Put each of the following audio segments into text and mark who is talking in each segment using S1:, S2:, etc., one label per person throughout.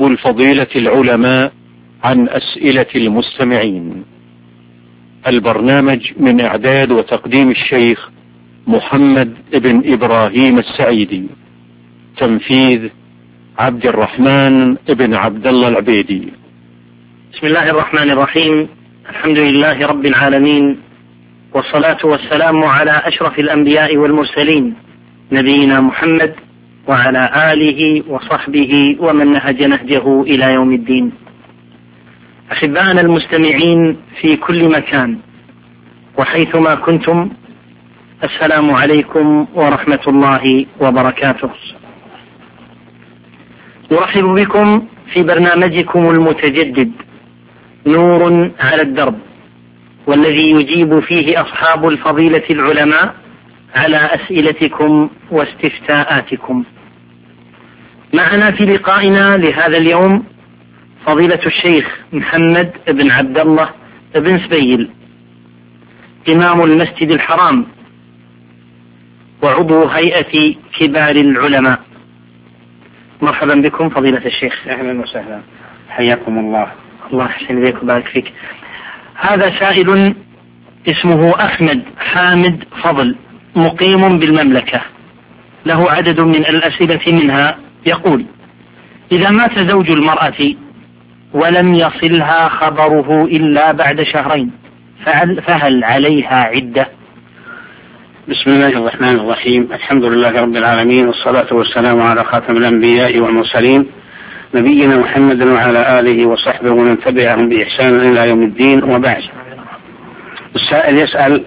S1: الفضيلة العلماء عن أسئلة المستمعين. البرنامج من إعداد وتقديم الشيخ محمد بن إبراهيم السعيدي. تنفيذ عبد الرحمن بن عبد الله العبيدي.
S2: بسم الله الرحمن الرحيم. الحمد لله رب العالمين، والصلاة والسلام على أشرف الأنبياء والمرسلين نبينا محمد وعلى آله وصحبه ومن نهج نهجه إلى يوم الدين. أحبائنا المستمعين في كل مكان وحيثما كنتم، السلام عليكم ورحمة الله وبركاته. نرحب بكم في برنامجكم المتجدد نور على الدرب، والذي يجيب فيه أصحاب الفضيلة العلماء على أسئلتكم واستفتاءاتكم. معنا في لقائنا لهذا اليوم فضيلة الشيخ محمد بن عبد الله بن سبيل، إمام المسجد الحرام وعضو هيئة كبار العلماء. مرحبا بكم فضيلة الشيخ.
S3: أهلا وسهلا، حياكم الله.
S2: الله يحسن إليك وبارك فيك. هذا سائل اسمه أحمد حامد فضل، مقيم بالمملكة، له عدد من الأسئلة، منها يقول: إذا مات زوج المرأة ولم يصلها خبره إلا بعد شهرين فهل عليها عدة؟
S3: بسم الله الرحمن الرحيم. الحمد لله رب العالمين، والصلاة والسلام على خاتم الأنبياء والمرسلين نبينا محمد وعلى آله وصحبه ومن تبعهم بإحسان إلى يوم الدين، وبعد. السائل يسأل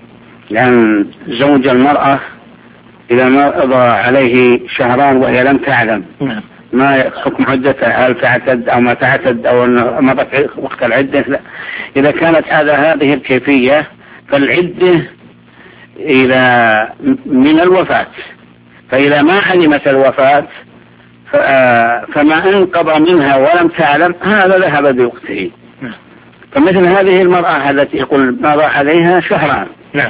S3: عن زوج المرأة إذا ما قضى عليه شهران وهي لم تعلم ما حكم عدتها، هل تعتد أو ما تعتد أو مضت وقت العدة؟ لا. إذا كانت هذه الكيفية فالعدة إلى من الوفاة، فإذا ما علمت الوفاة فما انقضى منها ولم تعلم هذا ذهب بوقته. فمثل هذه المرأة التي يقول مضى عليها شهران،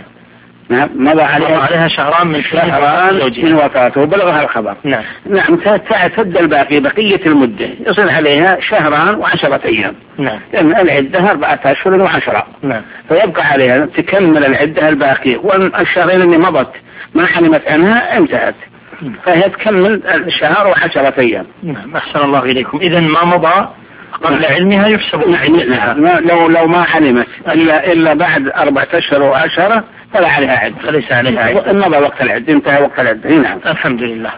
S3: مضى عليها شهران من وفاته وبلغها الخبر، نعم تعتد الباقي بقية المدة، يصل عليها شهران و10 أيام، لأن العدة 4 أشهر و10، فيبقى عليها تكمل العدة الباقية، والشهرين اللي مضت ما علمت عنها انتهت، فهي تكمل الشهر و10 أيام.
S2: أحسن الله إليكم. إذن ما مضى قبل علمها يحسب.
S3: لو ما علمت إلا بعد 4 أشهر و10 فلا عليها عدة،
S2: فليس عليها عدة،
S3: مضى وقت العدة، انتهى وقت العدة. نعم.
S2: الحمد لله.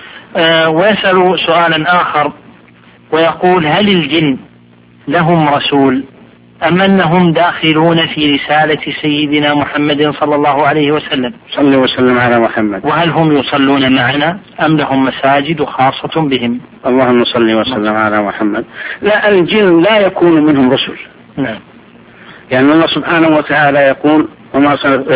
S2: ويسأل سؤالا آخر ويقول: هل الجن لهم رسول أم أنهم داخلون في رسالة سيدنا محمد صلى الله عليه وسلم؟
S3: صلى وسلم على محمد.
S2: وهل هم يصلون معنا أم لهم مساجد خاصة بهم؟
S3: اللهم صل وسلم على محمد. لا، الجن لا يكون منهم رسل.
S2: نعم.
S3: يعني الله سبحانه وتعالى يقول: وما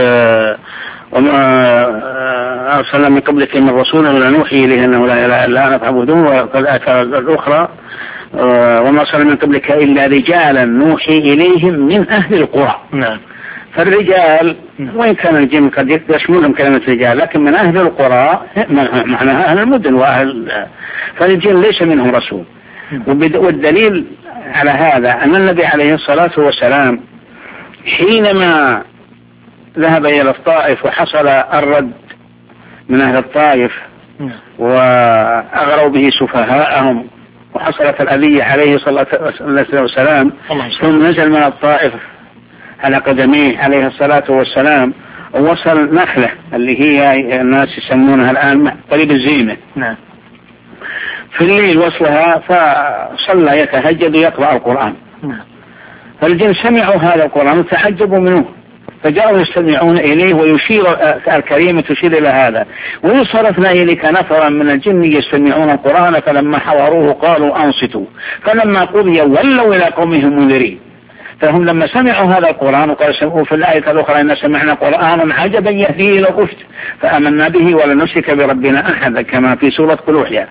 S3: أرسلنا من قبلك من رسول ولا نوحي إليه أنه لا إله إلا أنا فاعبدوه. وقد آتى الأخرى: وما أرسلنا من قبلك إلا رجالا نوحي إليهم من أهل القرى.
S2: نعم.
S3: فالرجال وإن كان الجن قد يشملهم كلمة رجال، لكن من أهل القرى معناها أهل المدن فالجن ليس منهم رسول. والدليل على هذا أن النبي عليه الصلاة والسلام حينما ذهب إلى الطائف وحصل الرد من أهل الطائف وأغروا به سفهاءهم وحصلت الأذية عليه صلى الله عليه وسلم، ثم نزل من الطائف على قدميه عليه الصلاة والسلام ووصل نخلة اللي هي الناس يسمونها الآن قريب الزينة.
S2: نعم.
S3: في الليل وصلها فصلى يتهجد ويقرأ القرآن. فالجن سمعوا هذا القرآن وتعجبوا منه، فجاءوا يستمعون إليه، ويشير الكريمة تشير إلى هذا: وإن صرفنا إليك نفرا من الجن يستمعون القرآن فلما حضروه قالوا أنصتوا فلما قضي ولوا إلى قومهم منذرين. فهم لما سمعوا هذا القرآن وقالوا في الآية الأخرى: إن سمعنا قرآنا عجبا يهدي إلى الرشد فآمنا به ولن نشرك بربنا أحدا، كما في سورة قل أوحي.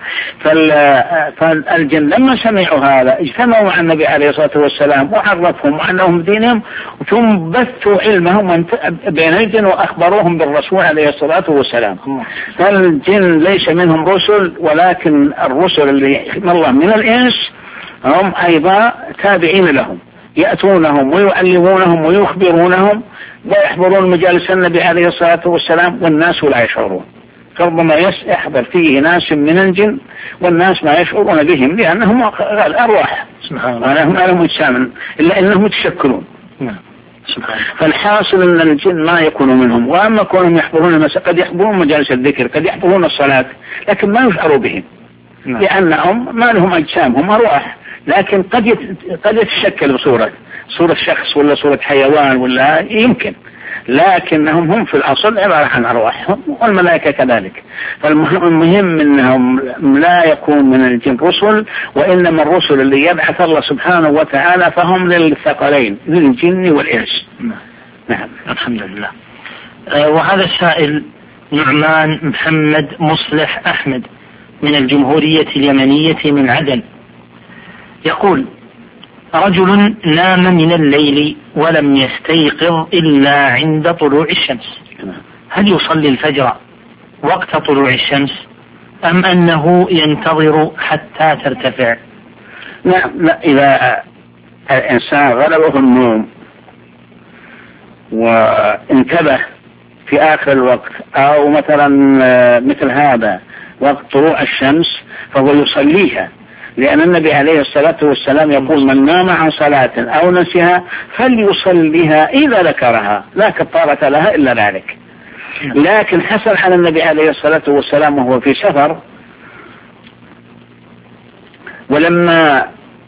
S3: فالجن لما سمعوا هذا اجتمعوا مع النبي عليه الصلاة والسلام وعرفهم وعنهم دينهم، ثم بثوا علمهم بين الجن وأخبروهم بالرسول عليه الصلاة والسلام. فالجن ليس منهم رسل، ولكن الرسل اللي يحكم الله من الإنس هم أيضا تابعين لهم، يأتونهم ويعلمونهم ويخبرونهم ويحضرون مجالس النبي عليه الصلاة والسلام والناس لا يشعرون. ربما يحضر فيه ناس من الجن والناس ما يشعرون بهم لأنهم الأرواح ما لهم أجسام إلا أنهم يتشكلون. فالحاصل أن الجن ما يكون منهم. وأما كونهم يحضرون قد يحضرون مجالس الذكر، قد يحضرون الصلاة، لكن ما يشعروا بهم لأنهم ما لهم أجسام، هم أرواح، لكن قد يتشكل بصورة شخص ولا صورة حيوان ولا يمكن، لكنهم هم في الأصل عبارة عن أرواح، والملائكة كذلك. فالمهم أنهم لا يكون من الجن رسل، وإنما الرسل اللي يبعث الله سبحانه وتعالى فهم للثقلين للجن والإنس.
S2: نعم الحمد لله. وهذا السائل نعمان محمد مصلح أحمد من الجمهورية اليمنية من عدن، يقول: رجل نام من الليل ولم يستيقظ إلا عند طلوع الشمس، هل يصلي الفجر وقت طلوع الشمس أم أنه ينتظر حتى ترتفع؟
S3: لا، إذا الإنسان غلبه النوم وانتبه في آخر الوقت أو مثلا مثل هذا وقت طلوع الشمس فهو يصليها، لأن النبي عليه الصلاة والسلام يقول: من نام عن صلاة أو نسيها فليصليها إذا ذكرها لا كفارة لها إلا ذلك. لكن حصل على النبي عليه الصلاة والسلام وهو في سفر، ولما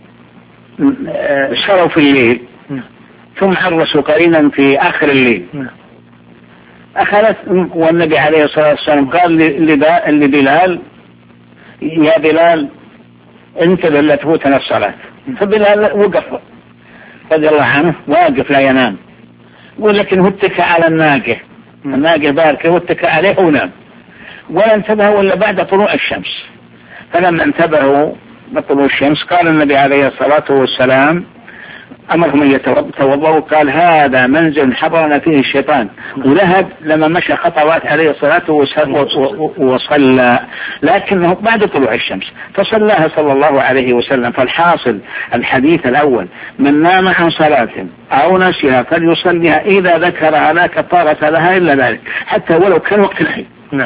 S3: سروا في الليل ثم حرسوا قليلا في آخر الليل أخذت، والنبي عليه الصلاة والسلام قال لبلال: يا بلال انتبه لا تفوتنا الصلاة. فبلال وقف رضي الله عنه، واقف لا ينام، ولكن هو اتكى على الناقة باركة واتكى عليه ونام، ولا انتبهوا إلا بعد طلوع الشمس. فلما انتبهوا بطلوع الشمس قال النبي عليه الصلاة والسلام أمرهم أن يتوضأوا، قال: هذا منزل حضرنا فيه الشيطان. ولهب لما مشى خطوات عليه الصلاة والسلام وصلى، لكنه بعد طلوع الشمس فصلاها صلى الله عليه وسلم. فالحاصل الحديث الأول: من نام عن صلاة أو نسيها فليصليها إذا ذكرها لا كفارة لها إلا ذلك، حتى ولو كان وقت نهي.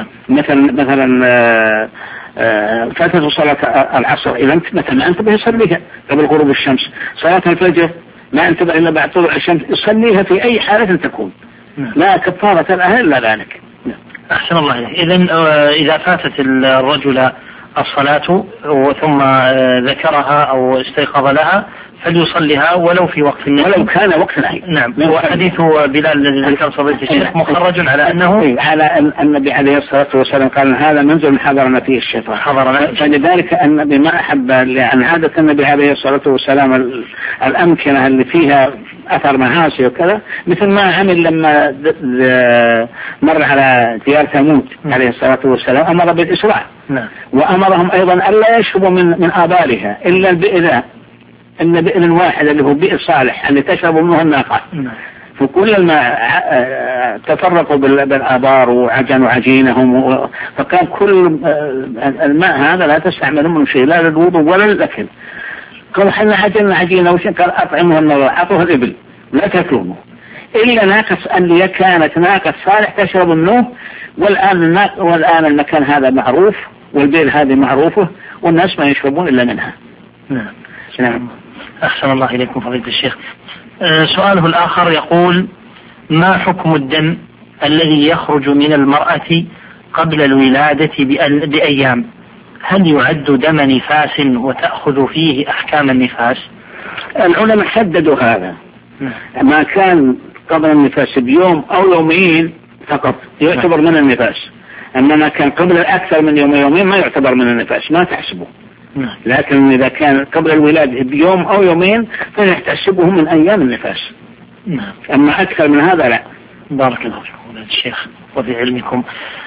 S3: مثلا فاتت صلاة العصر، إذا ما انتبه يصليها قبل غروب الشمس. صلاة الفجر ما انتبه إلا بعد طلوع الشمس يصليها في أي حالة تكون، لا كفارة لها إلا ذلك.
S2: أحسن الله إليك. إذن إذا فاتت الرجل الصلاة ثم ذكرها أو استيقظ لها فليصليها ولو في وقت النهي،
S3: ولو كان وقت النهي.
S2: نعم. وحديث بلال الذي ذكر فضيلة الشيخ مخرج على أنه
S3: على النبي عليه الصلاة والسلام قال: هذا منزل حضرنا فيه الشيطان. فلذلك النبي ما أحب، لأن عادة النبي عليه الصلاة والسلام الأمكنة اللي فيها أثر معاصي وكذا، مثل ما عمل لما مر على ديار ثمود عليه الصلاة والسلام أمر بالإسراع. وأمرهم أيضا ألا يشربوا من آبارها إلا البئر، إن بئر واحد اللي هو بئر صالح اللي تشرب منه الناقة. فكل الماء تفرقوا بالآبار وعجنوا عجينهم، فكان كل الماء هذا لا تستعملون من شيء، لا للوضوء ولا للأكل. قالوا: حنا عجلنا عجينة وش قال: أطعمها النظر، أعطوها الإبل لا تأكلونه إلا ناقص اللي كانت ناقة صالح تشرب منه. والآن المكان هذا معروف والبئر هذه معروفة والناس ما يشربون إلا منها.
S2: نعم. أحسن الله إليكم فضيلة الشيخ. سؤاله الآخر يقول: ما حكم الدم الذي يخرج من المرأة قبل الولادة بأيام؟ هل يعد دم نفاس وتأخذ فيه أحكام النفاس؟
S3: العلماء حددوا هذا. ما كان قبل النفاس بيوم أو يومين فقط يعتبر من النفاس، أما ما كان قبل أكثر من يوم يومين ما يعتبر من النفاس، ما تحسبه. لكن إذا كان قبل الولادة بيوم أو يومين فنحتسبه من أيام النفاس. أما أكثر من هذا لا.
S2: بارك الله فيكم الشيخ وفي علمكم.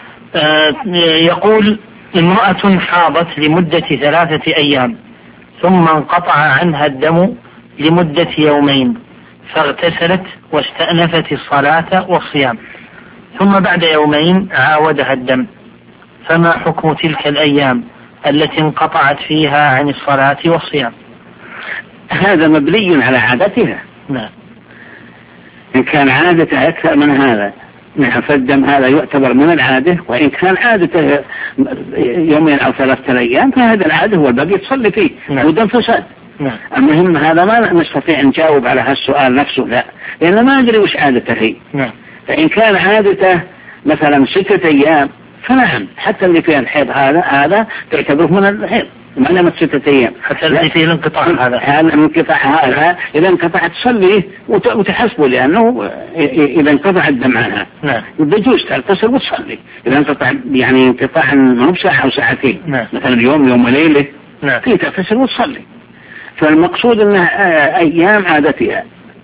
S2: يقول: امرأة حاضت لمدة 3 أيام ثم انقطع عنها الدم لمدة يومين، فاغتسلت واستأنفت الصلاة والصيام، ثم بعد يومين عاودها الدم، فما حكم تلك الأيام التي انقطعت فيها عن الصلاة والصيام؟
S3: هذا مبني على عادتها.
S2: نعم.
S3: إن كان عادته أكثر من هذا فالدم هذا يعتبر من العادة، وإن كان عادته يومين أو 3 أيام فهذا العادة هو الباقي تصلي فيه ودم فساد. المهم هذا ما نستطيع نجاوب على هالسؤال نفسه، لا، لأن ما أدري وش عادته هي. فإن كان عادته مثلا 6 أيام فنعم، حتى اللي فيه الحيض هذا تعتبره من الحيض ما لم 6 أيام، حتى اللي فيه الانقطاع هذا الانقطاع هذا إذا انقطع تصلي وتحسبه، لأنه إذا انقطع الدم عنها بجوز تغتسل وتصلي. إذا انقطع يعني انقطاع ما هو ساعة أو ساعتين مثلا يوم وليلة فيه تغتسل وتصلي. فالمقصود أنها أيام عادتها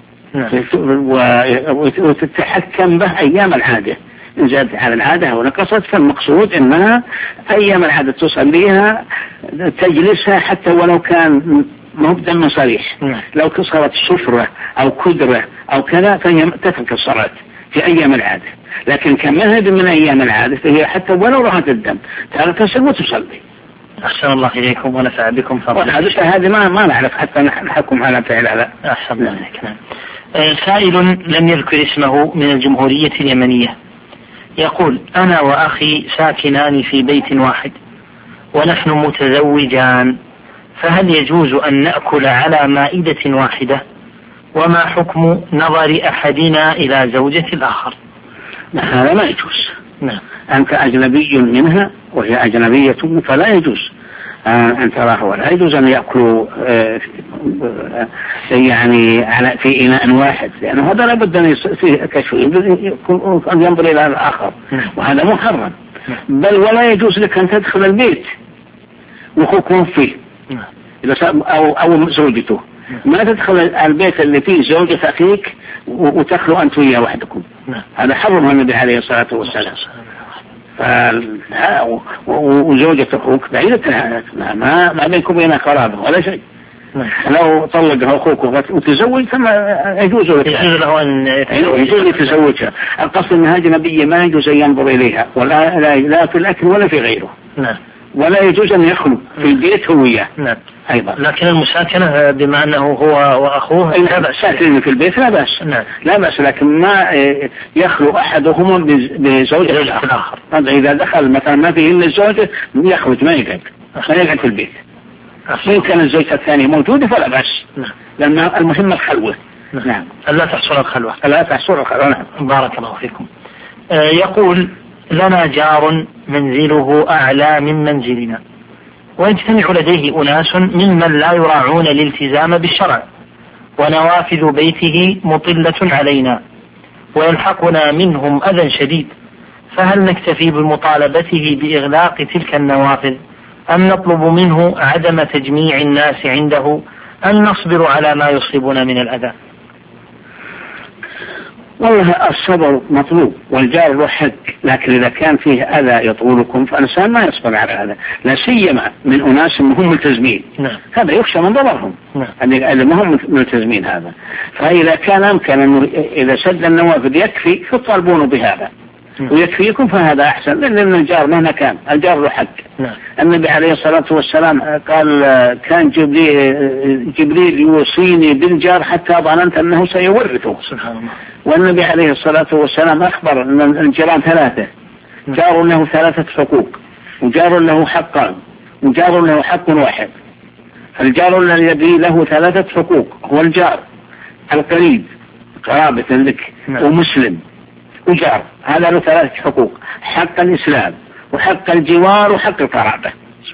S3: وتتحكم به أيام العادة، إن زادت على العادة أو نقصت فالمقصود أنها أيام العادة تصليها تجلسها حتى ولو كان ما هو بدم صريح، لو كسرت صفرة أو كدرة أو كذا فهي تترك الصلاة في أيام العادة. لكن كمذهب من أيام العادة فهي حتى ولو رأت الدم تغتسل وتصلي.
S2: أحسن الله إليكم ونفع بكم.
S3: هذه ما نعرف حتى نحكم على فعلها.
S2: أحسن الله إليك. سائل لم يذكر اسمه من الجمهورية اليمنية يقول: أنا وأخي ساكنان في بيت واحد ونحن متزوجان، فهل يجوز أن نأكل على مائدة واحدة؟ وما حكم نظر أحدنا إلى زوجة الآخر؟
S3: هذا ما يجوز. أنت أجنبي منها وهي أجنبية فلا يجوز أن تراه، ولا يجوز أن يأكلوا يعني في إناء واحد، لأنه هذا لابد أن فيه كشف أن ينظر إلى الآخر، وهذا محرم. بل ولا يجوز لك أن تدخل البيت وأخوك فيه أو زوجته، ما تدخل البيت اللي فيه زوجة أخيك وتخلوا أنت وياه وحدكم، هذا حرمه النبي عليه الصلاة والسلام. وزوجة أخوك بعيدة ما بينكم بين قرابة ولا شيء. لو طلقها أخوك وتزوج فما يجوز له أن يتزوجها. القصد أنها أجنبية ما يجوز أن ينظر إليها ولا لا في الأكل ولا في غيره. ولا يجوز أن يخلو في البيت هو وياه. أيضا.
S2: لكن المساكنة بما أنه هو وأخوه
S3: لا بأس، ساكنين في البيت لا بأس. لا بأس، لكن ما يخلو أحدهم بزوجة الآخر. إذا دخل مثلا ما فيه إلا الزوجة يخرج ما يقعد في البيت. إن كان الزوجة الثانية موجودة فلا بأس، لأن المهم الخلوة.
S2: لا تحصل الخلوة.
S3: لا تحصل الخلوة.
S2: بارك الله فيكم. يقول: لنا جار منزله أعلى من منزلنا، ويجتمع لديه أناس ممن لا يراعون الالتزام بالشرع، ونوافذ بيته مطلة علينا، ويلحقنا منهم أذى شديد، فهل نكتفي بمطالبته بإغلاق تلك النوافذ، أم نطلب منه عدم تجميع الناس عنده، أم نصبر على ما يصيبنا من الأذى؟
S3: والله الصبر مطلوب، والجار له حق، لكن إذا كان فيه أذى يطولكم فالإنسان ما يصبر على هذا، لا سيما من أناس هم ملتزمين. هذا يخشى من ضررهم، اللي ما هم ملتزمين هذا. فإذا كان أمكن أنه إذا سد النوافذ يكفي فطالبونه بهذا ويكفيكم فهذا أحسن، لأن الجار مهما كان الجار له حق. النبي عليه الصلاة والسلام قال: كان جبريل يوصيني بالجار حتى ظننت أنه سيورثه. والنبي عليه الصلاة والسلام أخبر أن الجيران 3، جار له 3 حقوق، وجار له حقان، وجار له حق واحد. الجار الذي له 3 حقوق هو الجار القريب قرابة لك ومسلم وجار، هذا له 3 حقوق: حق الإسلام وحق الجوار وحق القرابة.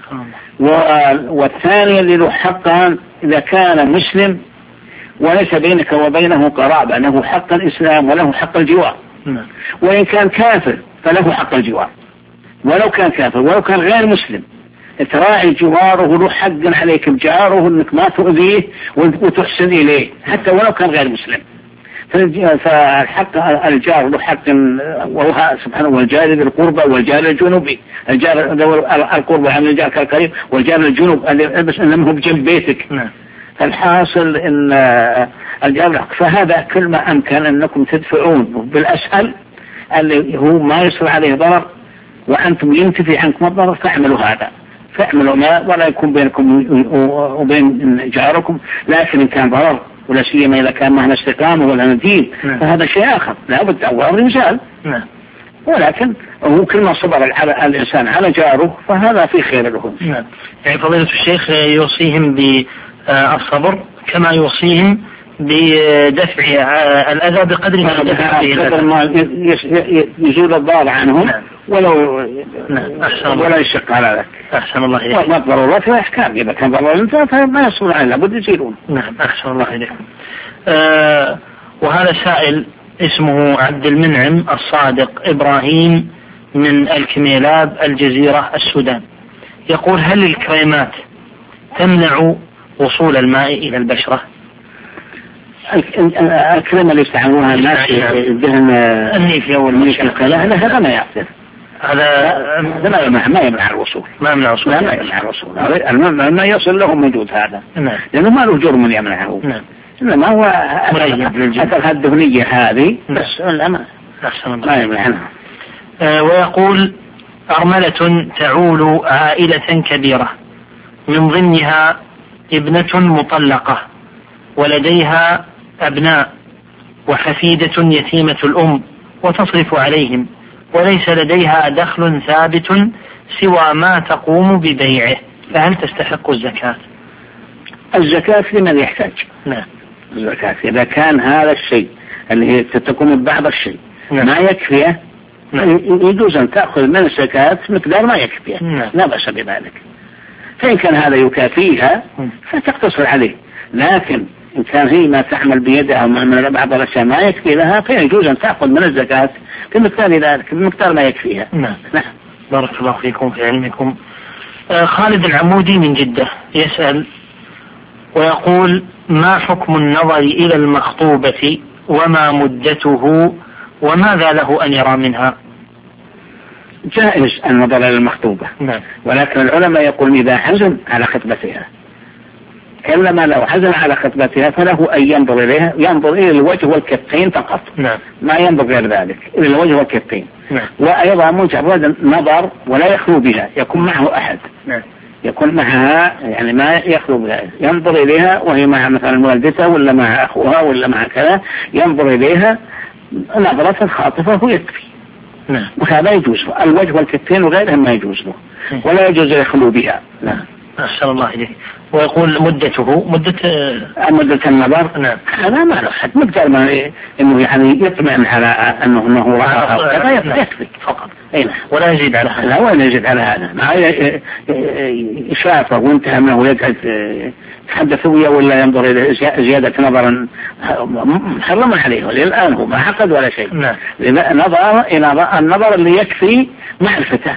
S3: والثاني اللي له حقان إذا كان مسلم وليس بينك وبينه قرابة له حق الإسلام وله حق الجوار. وإن كان كافر فله حق الجوار، ولو كان كافر ولو كان غير مسلم تراعي جواره له حق عليك بجاره أنك ما تؤذيه وتحسن إليه حتى ولو كان غير مسلم. فالحق الجار له حق، وهو سبحانه والجار ذي القربى والجار الجنوبي، الجار القربى عن الجار كالقريب، والجار الجنوب بس انه بجنب بيتك. فالحاصل ان الجار، فهذا كل ما امكن انكم تدفعون بالاسهل اللي هو ما يصل عليه ضرر وانتم ينتفي عنكم الضرر فاعملوا هذا. فاعملوا ما ولا يكون بينكم وبين جاركم، لكن إن كان ضرر ولا سيما إذا كان معنا استقامة ولا ندين فهذا شيء آخر لابد أول رجال. ولكن هو كل ما صبر الإنسان على جاره فهذا في خير له.
S2: يعني فضيلة الشيخ يوصيهم بالصبر كما يوصيهم بدفع الأذى بقدر ما
S3: يزول الضار عنهم ولا يشق على ذلك.
S2: أحسن الله إليك.
S3: ما ضرورات أحكام، إذا كان ضرورات فما يصبر عليه لابد يزيلون.
S2: نعم أحسن الله إليكم. وهذا سائل اسمه عبد المنعم الصادق إبراهيم من الكميلاب الجزيرة السودان، يقول: هل الكريمات تمنع وصول الماء إلى البشرة؟
S3: الكريمة اللي يستعملونها الناس الدهن
S2: النيفيا والمشكلة
S3: هذا ما يعتذر، هذا ما يمنع الوصول، ما يمنع الوصول. ما يصل لهم موجود هذا، لأنه ما له جرم يمنعه. إنما هو أثر الدهنية هذه بس ما يمنعها.
S2: ويقول: أرملة تعول عائلة كبيرة من ضمنها ابنة مطلقة ولديها أبناء وحفيدة يتيمة الأم وتصرف عليهم، وليس لديها دخل ثابت سوى ما تقوم ببيعه، فهل تستحق الزكاة؟
S3: الزكاة لمن يحتاج. الزكاة إذا كان هذا الشيء اللي هي تكون بعض الشيء ما يكفيه يجوز أن تأخذ من الزكاة مقدار ما يكفيه، لا بأس بذلك. فإن كان هذا يكافيها فتقتصر عليه، لكن إن كان هي ما تعمل بيدها من بعض الأشياء ما يكفي لها فيجوز أن تأخذ من الزكاة بمقدار ذلك، بمقدار ما يكفيها.
S2: نعم. بارك الله فيكم في علمكم. خالد العمودي من جدة يسأل ويقول: ما حكم النظر إلى المخطوبة وما مدته وماذا له أن يرى منها؟
S3: جائز النظر إلى المخطوبة، ولكن العلماء يقولون إذا حزن على خطبتها، كلما لو حزن على خطبتها فله أن ينظر إليها، ينظر إلى الوجه والكفين فقط، ما ينظر غير ذلك، إلى الوجه والكفين. وأيضا مجرد نظر ولا يخلو بها، يكون معه أحد، يكون معها يعني ما يخلو بها، ينظر إليها وهي مع مثلا والدتها ولا مع أخوها ولا مع كذا، ينظر إليها نظرة خاطفة ويكفي. وهذا يجوز له، الوجه والكفين وغيرهم ما يجوز له، ولا يجوز يخلو بها.
S2: أحسن الله إليك. ويقول مدته
S3: مدة النظر هذا ما له حد، مقدار ما إنه يعني يطمئن على أنه رأى يكفي فقط،
S2: ولا يزيد على هذا.
S3: لا ولا يزيد على هذا، ما شافه وانتهى منه ويقعد تحدث وياه ولا ينظر إلى زيادة نظرا محرم عليه، وللآن هو ما عقد ولا شيء. نظر إلى النظر اللي يكفي معرفته.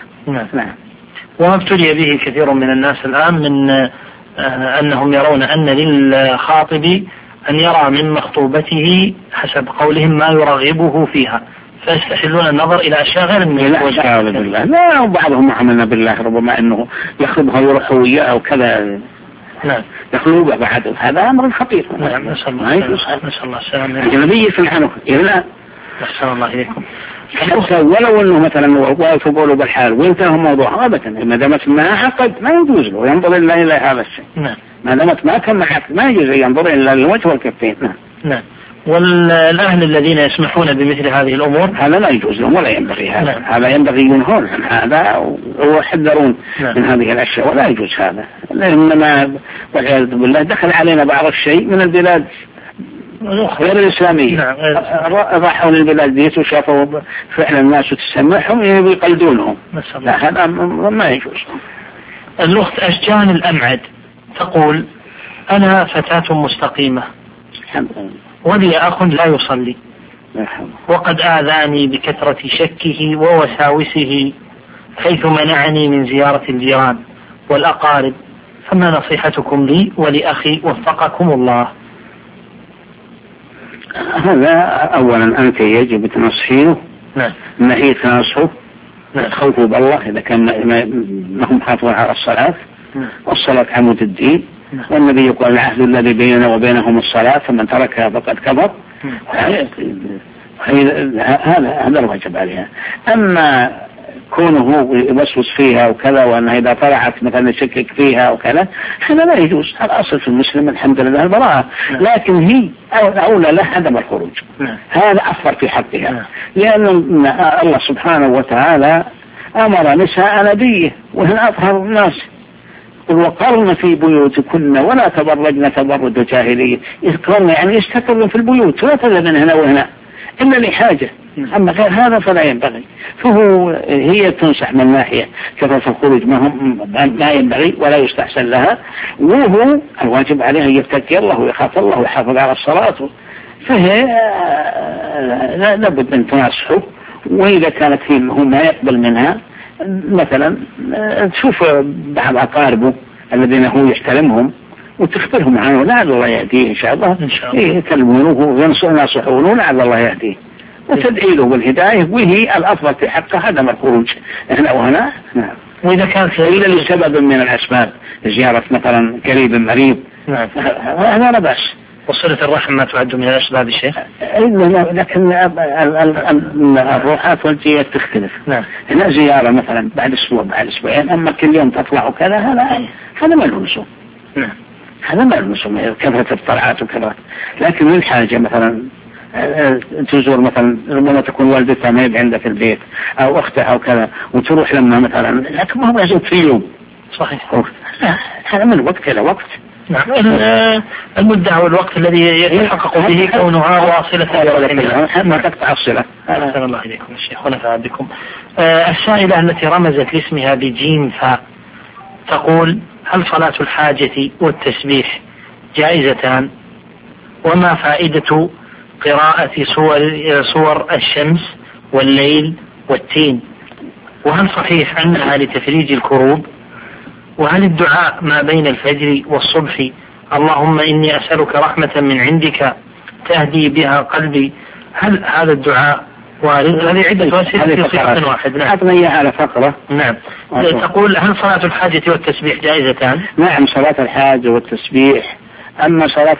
S2: وما ابتلي به كثير من الناس الآن من أنهم يرون أن للخاطب أن يرى من مخطوبته حسب قولهم ما يرغبه فيها، فيستحلون النظر إلى أشياء غير من
S3: الوجه. لا وبعضهم عملنا بالله ربما أنه يخطبها ويروح وياه أو كذا، يخلوه بعد، هذا أمر خطير.
S2: نسأل الله السلامة.
S3: النبي سبحانه إلا
S2: أحسن الله إليكم.
S3: حتى ولو أنه مثلا واقف بوله بالحال وانتهى موضوع أبدا، ما دامت ما عقد ما يجوز له ينظر إلا إلى هذا الشيء. ما دامت ما كان معك ما يجوز ينظر إلا الوجه والكفين.
S2: والأهل الذين يسمحون بمثل هذه الأمور
S3: هذا لا يجوز لهم ولا ينبغي هذا. هذا ينبغي ينهون عن هذا ويحذرون من هذه الأشياء، ولا يجوز هذا. إنما والعياذ بالله دخل علينا بعض الشيء من البلاد غير الإسلامية، راحوا للبلاد ديت وشافوا فعلا الناس تسمعهم يقلدونهم، لا هذا ما يجوز.
S2: الأخت أشجان الأمعد تقول: أنا فتاة مستقيمة ولي أخ لا يصلي، وقد آذاني بكثرة شكه ووساوسه حيث منعني من زيارة الجيران والأقارب، فما نصيحتكم لي ولأخي وفقكم الله؟
S3: هذا أولا أنت يجب تنصحيه، نهي تنصحه، خوفه بالله إذا كان ما هم حافظون على الصلاة، والصلاة عمود الدين، والنبي يقول: العهد الذي بيننا وبينهم الصلاة فمن تركها فقد كفر. هذا الواجب عليها. أما كونه يوسوس فيها وكذا، وأنها إذا طلعت مثلا يشكك فيها وكذا، هذا لا يجوز. الأصل في المسلم الحمد لله البراءة، لكن هي أولى له عدم الخروج. هذا أفضل في حقها، لأن الله سبحانه وتعالى أمر نساء نبيه وهن أطهر الناس، وقرن في بيوتكن ولا تبرجن تبرج الجاهلية. يذكرن يعني يستقرن في البيوت ولا تذهبن هنا وهنا إلا لحاجة، أما غير هذا فلا ينبغي. هي تنصح من ناحية كثرة الخروج ما ينبغي ولا يستحسن لها، وهو الواجب عليه أن يتقي الله ويخاف الله ويحافظ على الصلاة، فهي لابد أن تنصحه. وإذا كانت هي ما يقبل منها مثلا تشوف بعض أقاربه الذين هو يحترمهم وتخبرهم عنه، لعل الله يهديه إن شاء الله، يكلمونه وينصحونه لعل الله يهديه وتدعي له بالهداية، وهي الأفضل في حقه عدم الخروج هنا وهنا. وإذا كانت إلا لسبب من الأسباب، زيارة مثلا قريب مريض، هذا لا بأس.
S2: وصلة الرحم ما تعد من الأسباب الشيخ؟
S3: لكن الروحات والجيات تختلف. هنا زيارة مثلا بعد أسبوع بعد أسبوعين، أما كل يوم تطلع وكذا هذا ما له لزوم. هذا ما له لزوم كثرة الطلعات وكذا. لكن من حاجة مثلا تزور مثلا ربما تكون والدتها ما هي عندها في البيت أو أختها أو كذا وتروح لما مثلا، لكن ما هو لازم في يوم.
S2: صحيح.
S3: هذا من وقت إلى وقت.
S2: نعم. المدة والوقت الذي يتحقق به كونها واصلة
S3: ما تقطع الصلة.
S2: أحسن الله إليكم الشيخ ونفع بكم. السائلة التي رمزت لاسمها بجيم فاء تقول: هل صلاة الحاجة والتسبيح جائزتان؟ وما فائدة قراءة صور الشمس والليل والتين؟ وهل صحيح أنها لتفريج الكروب؟ وهل الدعاء ما بين الفجر والصبح اللهم إني أسألك رحمة من عندك تهدي بها قلبي، هل هذا الدعاء وارد؟ هذه عدة أسئلة في صيغة واحد.
S3: نعم. على فقرة.
S2: نعم. تقول: هل صلاة الحاجة والتسبيح جائزتان؟
S3: نعم، صلاة الحاجة والتسبيح. أما صلاة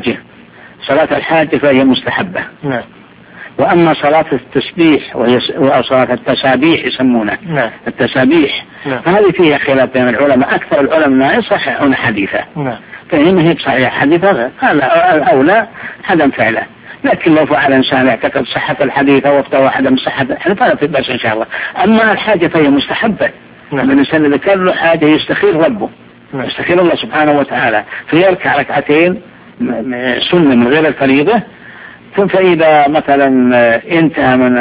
S3: الحاجة فهي مستحبة.
S2: نعم.
S3: وأما صلاة التسبيح وهي صلاة التسابيح يسمونها.
S2: نعم.
S3: التسابيح.
S2: نعم.
S3: فهذه فيها خلاف بين العلماء، أكثر العلماء يصححون حديثا.
S2: نعم.
S3: فهي ما هي صحيحة حديثا، هذا أولى عدم فعله. لكن لو فعل إنسان يعتقد صحة الحديث أو افتوى عدم صحة الحديث فلا في بأس إن شاء الله. أما الحاجة فهي مستحبة.
S2: نعم.
S3: الإنسان إذا كان له حاجة يستخير ربه.
S2: نعم.
S3: يستخير الله سبحانه وتعالى، فيركع ركعتين سنة من غير الفريضة، فإذا مثلا انتهى من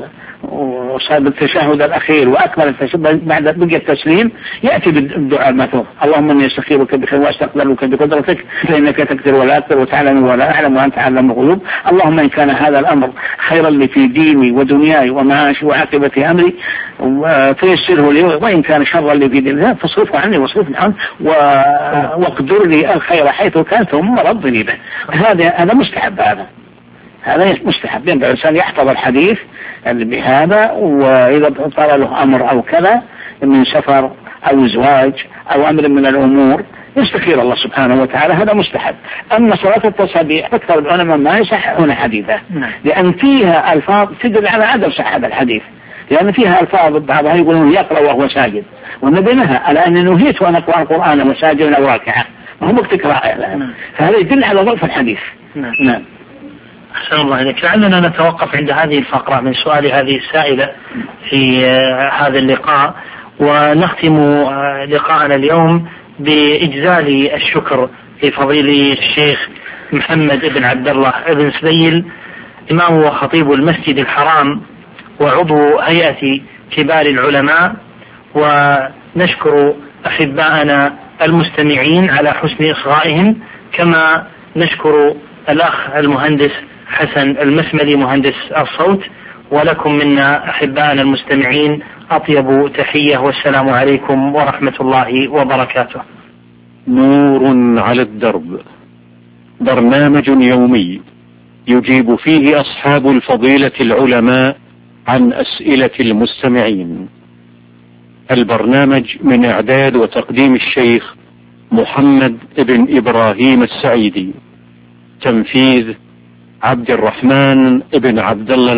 S3: وصاب التشهد الأخير وأكمل التشهد بعد بقي التسليم يأتي بالدعاء المثور: اللهم إني أستخيرك بخير وأستقبلك بقدرتك فإنك تقدر ولا أقدر وتعلم ولا أعلم وأنت أعلم الغيوب، اللهم إن كان هذا الأمر خيرا لي في ديني ودنياي ومعاشي وعاقبة أمري فيسره لي، وإن كان شرا لي في ديني فاصرفه عني واصرفني عنه واقدر لي الخير حيث كان ثم رضني به. هذا مستحب. هذا مستحب. ينبغي الإنسان يحفظ الحديث بهذا، وإذا طال له أمر أو كذا من سفر أو زواج أو أمر من الأمور يستخير الله سبحانه وتعالى، هذا مستحب. أما صلاة التسابيح أكثر العلماء ما يصححون حديثا، لأن فيها ألفاظ تدل على عدم صحة الحديث، لأن فيها ألفاظ بعضها يقولون يقرأ وهو ساجد، والنبي نهى على أن نهيت وأن أقرأ القرآن وساجدا أو راكعا، وهم وقت قراءة، فهذا يدل على ضعف الحديث. نعم.
S2: أحسن الله إليك. لعلنا نتوقف عند هذه الفقرة من سؤال هذه السائلة في هذا اللقاء، ونختم لقاءنا اليوم بإجزال الشكر لفضيلة الشيخ محمد بن عبد الله بن سبيل، إمام وخطيب المسجد الحرام وعضو هيئة كبار العلماء، ونشكر أحباءنا المستمعين على حسن إصغائهم، كما نشكر الأخ المهندس حسن المسملي مهندس الصوت، ولكم منا أحبائنا المستمعين أطيب تحية، والسلام عليكم ورحمة الله وبركاته.
S1: نور على الدرب، برنامج يومي يجيب فيه أصحاب الفضيلة العلماء عن أسئلة المستمعين. البرنامج من إعداد وتقديم الشيخ محمد بن إبراهيم السعيدي، تنفيذ عبد الرحمن بن عبد الله